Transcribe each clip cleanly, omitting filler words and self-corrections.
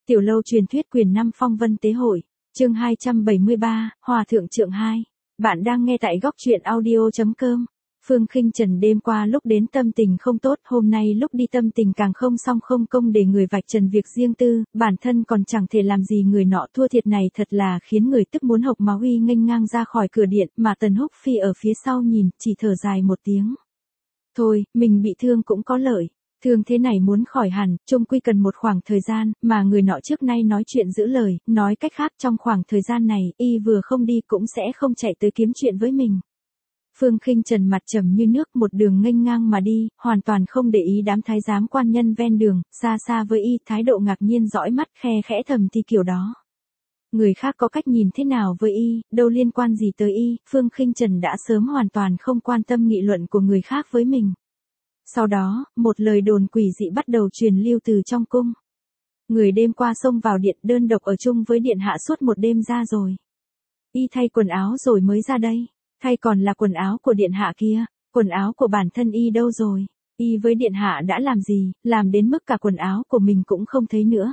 Tiểu lâu truyền thuyết quyền 5 phong vân tế hội, chương 273, Hòa thượng trượng 2. Bạn đang nghe tại góc truyện audio.com. Phương Khinh Trần đêm qua lúc đến tâm tình không tốt, hôm nay lúc đi tâm tình càng không xong, không công để người vạch trần việc riêng tư, bản thân còn chẳng thể làm gì người nọ, thua thiệt này thật là khiến người tức muốn hộc máu. Y nghênh ngang ra khỏi cửa điện, mà Tần Húc Phi ở phía sau nhìn, chỉ thở dài một tiếng. Thôi, mình bị thương cũng có lợi. Thương thế này muốn khỏi hẳn, chung quy cần một khoảng thời gian, mà người nọ trước nay nói chuyện giữ lời, nói cách khác trong khoảng thời gian này, y vừa không đi cũng sẽ không chạy tới kiếm chuyện với mình. Phương Khinh Trần mặt trầm như nước, một đường nghênh ngang mà đi, hoàn toàn không để ý đám thái giám quan nhân ven đường, xa xa với y, thái độ ngạc nhiên dõi mắt, khe khẽ thầm thì kiểu đó. Người khác có cách nhìn thế nào với y, đâu liên quan gì tới y, Phương Khinh Trần đã sớm hoàn toàn không quan tâm nghị luận của người khác với mình. Sau đó, một lời đồn quỷ dị bắt đầu truyền lưu từ trong cung. Người đêm qua xông vào điện đơn độc ở chung với điện hạ suốt một đêm ra rồi. Y thay quần áo rồi mới ra đây. Thay còn là quần áo của điện hạ kia, quần áo của bản thân y đâu rồi? Y với điện hạ đã làm gì, làm đến mức cả quần áo của mình cũng không thấy nữa.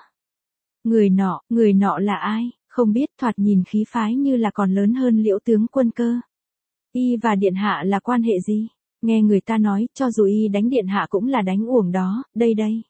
Người nọ là ai? Không biết, thoạt nhìn khí phái như là còn lớn hơn Liễu tướng quân cơ. Y và điện hạ là quan hệ gì? Nghe người ta nói, cho dù y đánh điện hạ cũng là đánh uổng đó, đây.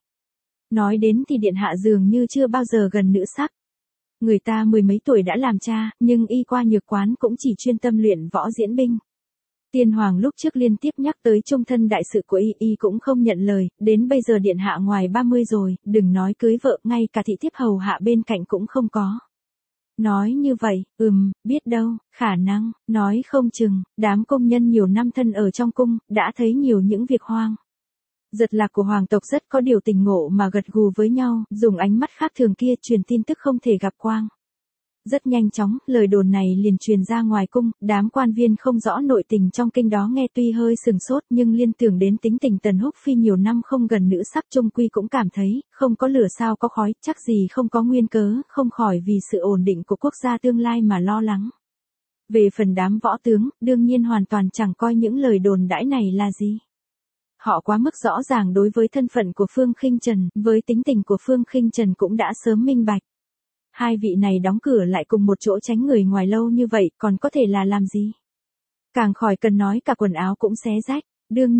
Nói đến thì điện hạ dường như chưa bao giờ gần nữ sắc. Người ta mười mấy tuổi đã làm cha, nhưng y qua nhược quán cũng chỉ chuyên tâm luyện võ diễn binh. Tiên hoàng lúc trước liên tiếp nhắc tới chung thân đại sự của y cũng không nhận lời, đến bây giờ điện hạ ngoài 30 rồi, đừng nói cưới vợ, ngay cả thị thiếp hầu hạ bên cạnh cũng không có. Nói như vậy, biết đâu, khả năng, nói không chừng, đám công nhân nhiều năm thân ở trong cung, đã thấy nhiều những việc hoang. Giật lạc của hoàng tộc rất có điều tình ngộ mà gật gù với nhau, dùng ánh mắt khác thường kia truyền tin tức không thể gặp quang. Rất nhanh chóng, lời đồn này liền truyền ra ngoài cung, đám quan viên không rõ nội tình trong kinh đó nghe tuy hơi sừng sốt nhưng liên tưởng đến tính tình Tần Húc Phi nhiều năm không gần nữ sắc, chung quy cũng cảm thấy, không có lửa sao có khói, chắc gì không có nguyên cớ, không khỏi vì sự ổn định của quốc gia tương lai mà lo lắng. Về phần đám võ tướng, đương nhiên hoàn toàn chẳng coi những lời đồn đãi này là gì. Họ quá mức rõ ràng đối với thân phận của Phương Khinh Trần, với tính tình của Phương Khinh Trần cũng đã sớm minh bạch. Hai vị này đóng cửa lại cùng một chỗ tránh người ngoài lâu như vậy, còn có thể là làm gì? Càng khỏi cần nói cả quần áo cũng xé rách, đương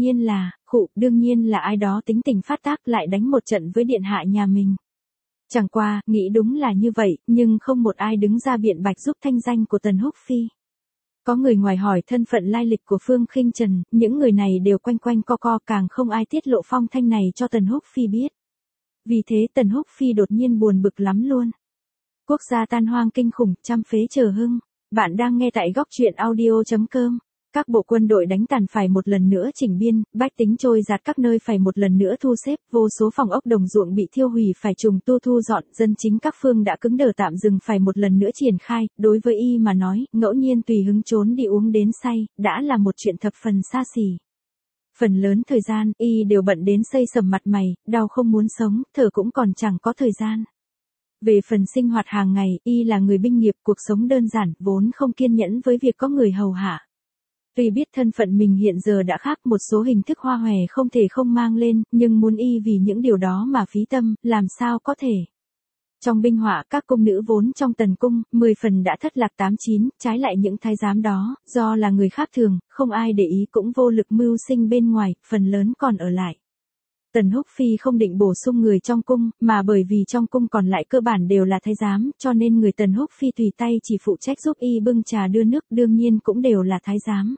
nhiên là ai đó tính tình phát tác lại đánh một trận với điện hạ nhà mình. Chẳng qua, nghĩ đúng là như vậy, nhưng không một ai đứng ra biện bạch giúp thanh danh của Tần Húc Phi. Có người ngoài hỏi thân phận lai lịch của Phương Khinh Trần, những người này đều quanh quanh co co, càng không ai tiết lộ phong thanh này cho Tần Húc Phi biết. Vì thế Tần Húc Phi đột nhiên buồn bực lắm luôn. Quốc gia tan hoang kinh khủng, trăm phế chờ hưng. Bạn đang nghe tại góc truyện audio.com. Các bộ quân đội đánh tàn phải một lần nữa chỉnh biên, bách tính trôi dạt các nơi phải một lần nữa thu xếp, vô số phòng ốc đồng ruộng bị thiêu hủy phải trùng tu thu dọn, dân chính các phương đã cứng đờ tạm dừng phải một lần nữa triển khai. Đối với y mà nói, ngẫu nhiên tùy hứng trốn đi uống đến say, đã là một chuyện thập phần xa xỉ. Phần lớn thời gian, y đều bận đến xây sầm mặt mày, đau không muốn sống, thở cũng còn chẳng có thời gian. Về phần sinh hoạt hàng ngày, y là người binh nghiệp, cuộc sống đơn giản, vốn không kiên nhẫn với việc có người hầu hạ. Tuy biết thân phận mình hiện giờ đã khác, một số hình thức hoa hòe không thể không mang lên, nhưng muốn y vì những điều đó mà phí tâm, làm sao có thể. Trong binh họa, các cung nữ vốn trong tần cung, 10 phần đã thất lạc 8-9, trái lại những thái giám đó, do là người khác thường, không ai để ý cũng vô lực mưu sinh bên ngoài, phần lớn còn ở lại. Tần Húc Phi không định bổ sung người trong cung, mà bởi vì trong cung còn lại cơ bản đều là thái giám, cho nên người Tần Húc Phi tùy tay chỉ phụ trách giúp y bưng trà đưa nước, đương nhiên cũng đều là thái giám.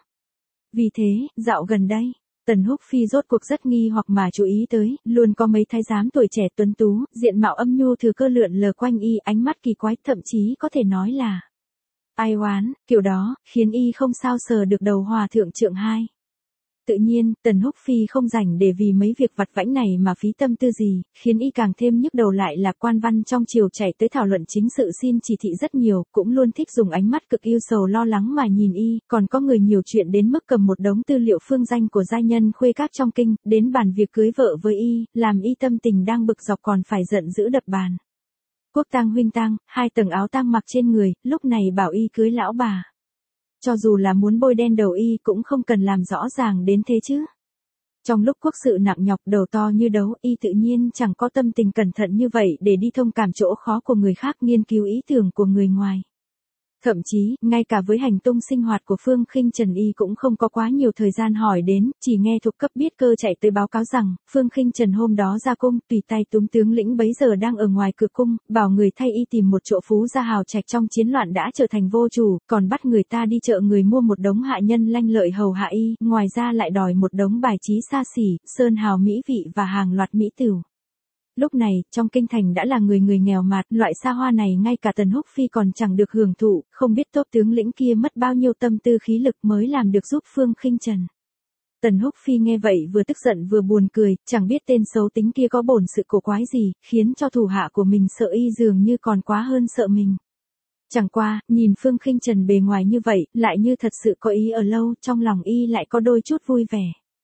Vì thế, dạo gần đây, Tần Húc Phi rốt cuộc rất nghi hoặc mà chú ý tới, luôn có mấy thái giám tuổi trẻ tuấn tú, diện mạo âm nhu thừa cơ lượn lờ quanh y, ánh mắt kỳ quái, thậm chí có thể nói là ai oán, kiểu đó, khiến y không sao sờ được đầu Hòa thượng trượng 2. Tự nhiên, Tần Húc Phi không rảnh để vì mấy việc vặt vãnh này mà phí tâm tư gì, khiến y càng thêm nhức đầu lại là quan văn trong triều chạy tới thảo luận chính sự xin chỉ thị rất nhiều, cũng luôn thích dùng ánh mắt cực yêu sầu lo lắng mà nhìn y, còn có người nhiều chuyện đến mức cầm một đống tư liệu phương danh của giai nhân khuê các trong kinh, đến bàn việc cưới vợ với y, làm y tâm tình đang bực dọc còn phải giận dữ đập bàn. Quốc tang huynh tang, 2 tầng áo tang mặc trên người, lúc này bảo y cưới lão bà. Cho dù là muốn bôi đen đầu y cũng không cần làm rõ ràng đến thế chứ. Trong lúc quốc sự nặng nhọc đầu to như đấu, y tự nhiên chẳng có tâm tình cẩn thận như vậy để đi thông cảm chỗ khó của người khác, nghiên cứu ý tưởng của người ngoài. Thậm chí, ngay cả với hành tung sinh hoạt của Phương Khinh Trần y cũng không có quá nhiều thời gian hỏi đến, chỉ nghe thuộc cấp biết cơ chạy tới báo cáo rằng, Phương Khinh Trần hôm đó ra cung, tùy tay túm tướng lĩnh bấy giờ đang ở ngoài cửa cung, bảo người thay y tìm một chỗ phú gia hào trạch trong chiến loạn đã trở thành vô chủ, còn bắt người ta đi chợ người mua một đống hạ nhân lanh lợi hầu hạ y, ngoài ra lại đòi một đống bài trí xa xỉ, sơn hào mỹ vị và hàng loạt mỹ tửu. Lúc này, trong kinh thành đã là người người nghèo mạt, loại xa hoa này ngay cả Tần Húc Phi còn chẳng được hưởng thụ, không biết tốt tướng lĩnh kia mất bao nhiêu tâm tư khí lực mới làm được giúp Phương Khinh Trần. Tần Húc Phi nghe vậy vừa tức giận vừa buồn cười, chẳng biết tên xấu tính kia có bổn sự cổ quái gì, khiến cho thủ hạ của mình sợ y dường như còn quá hơn sợ mình. Chẳng qua, nhìn Phương Khinh Trần bề ngoài như vậy, lại như thật sự có ý ở lâu, trong lòng y lại có đôi chút vui vẻ.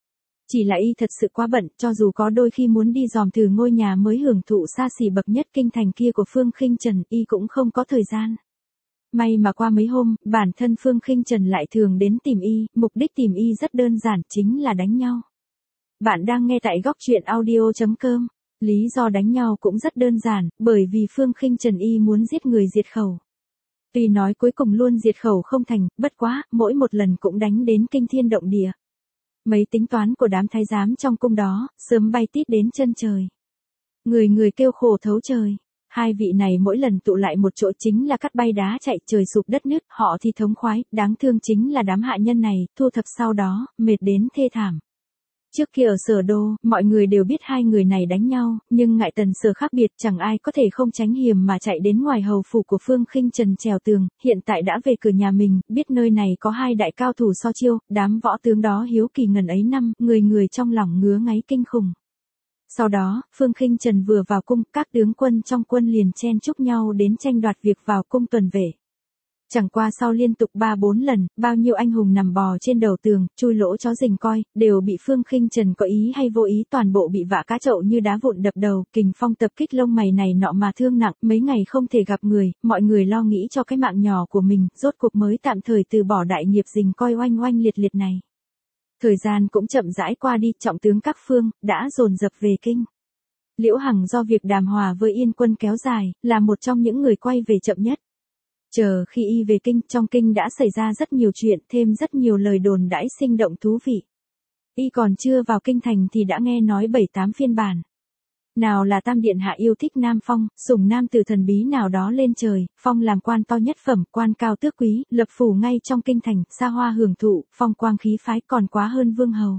Chỉ là y thật sự quá bận, cho dù có đôi khi muốn đi dòm thử ngôi nhà mới hưởng thụ xa xỉ bậc nhất kinh thành kia của Phương Khinh Trần, y cũng không có thời gian. May mà qua mấy hôm, bản thân Phương Khinh Trần lại thường đến tìm y, mục đích tìm y rất đơn giản, chính là đánh nhau. Bạn đang nghe tại góc truyện audio.com. Lý do đánh nhau cũng rất đơn giản, bởi vì Phương Khinh Trần y muốn giết người diệt khẩu. Tuy nói cuối cùng luôn diệt khẩu không thành, bất quá, mỗi một lần cũng đánh đến kinh thiên động địa. Mấy tính toán của đám thái giám trong cung đó, sớm bay tít đến chân trời. Người người kêu khổ thấu trời. Hai vị này mỗi lần tụ lại một chỗ chính là cắt bay đá chạy trời sụp đất nứt, họ thì thống khoái, đáng thương chính là đám hạ nhân này, thu thập sau đó, mệt đến thê thảm. Trước kia ở Sở Đô, mọi người đều biết hai người này đánh nhau, nhưng ngại Tần Sở khác biệt, chẳng ai có thể không tránh hiểm mà chạy đến ngoài hầu phủ của Phương Khinh Trần trèo tường, hiện tại đã về cửa nhà mình, biết nơi này có hai đại cao thủ so chiêu, đám võ tướng đó hiếu kỳ ngần ấy năm, người người trong lòng ngứa ngáy kinh khủng. Sau đó, Phương Khinh Trần vừa vào cung, các tướng quân trong quân liền chen chúc nhau đến tranh đoạt việc vào cung tuần vệ. Chẳng qua sau liên tục 3-4 lần, bao nhiêu anh hùng nằm bò trên đầu tường, chui lỗ chó rình coi, đều bị Phương Khinh Trần có ý hay vô ý toàn bộ bị vạ cá chậu như đá vụn đập đầu, kình phong tập kích lông mày này nọ mà thương nặng, mấy ngày không thể gặp người, mọi người lo nghĩ cho cái mạng nhỏ của mình, rốt cuộc mới tạm thời từ bỏ đại nghiệp rình coi oanh oanh liệt liệt này. Thời gian cũng chậm rãi qua đi, trọng tướng các phương, đã dồn dập về kinh. Liễu Hằng do việc đàm hòa với Yên Quân kéo dài, là một trong những người quay về chậm nhất. Chờ khi y về kinh, trong kinh đã xảy ra rất nhiều chuyện, thêm rất nhiều lời đồn đãi sinh động thú vị. Y còn chưa vào kinh thành thì đã nghe nói 7-8 phiên bản. Nào là Tam Điện Hạ yêu thích Nam Phong, sủng nam tử thần bí nào đó lên trời, Phong làm quan to nhất phẩm, quan cao tước quý, lập phủ ngay trong kinh thành, xa hoa hưởng thụ, phong quang khí phái còn quá hơn vương hầu.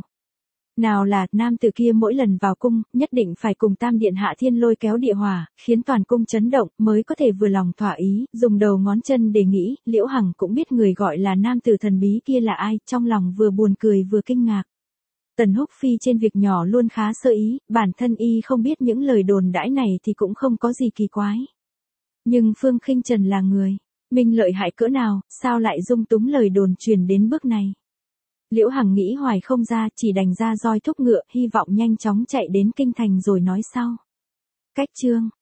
Nào là nam tử kia mỗi lần vào cung, nhất định phải cùng Tam Điện Hạ thiên lôi kéo địa hỏa, khiến toàn cung chấn động, mới có thể vừa lòng thỏa ý, dùng đầu ngón chân để nghĩ, Liễu Hằng cũng biết người gọi là nam tử thần bí kia là ai, trong lòng vừa buồn cười vừa kinh ngạc. Tần Húc Phi trên việc nhỏ luôn khá sơ ý, bản thân y không biết những lời đồn đãi này thì cũng không có gì kỳ quái. Nhưng Phương Khinh Trần là người, mình lợi hại cỡ nào, sao lại dung túng lời đồn truyền đến bước này. Liễu Hằng nghĩ hoài không ra, chỉ đành ra roi thúc ngựa, hy vọng nhanh chóng chạy đến kinh thành rồi nói sau. Cách chương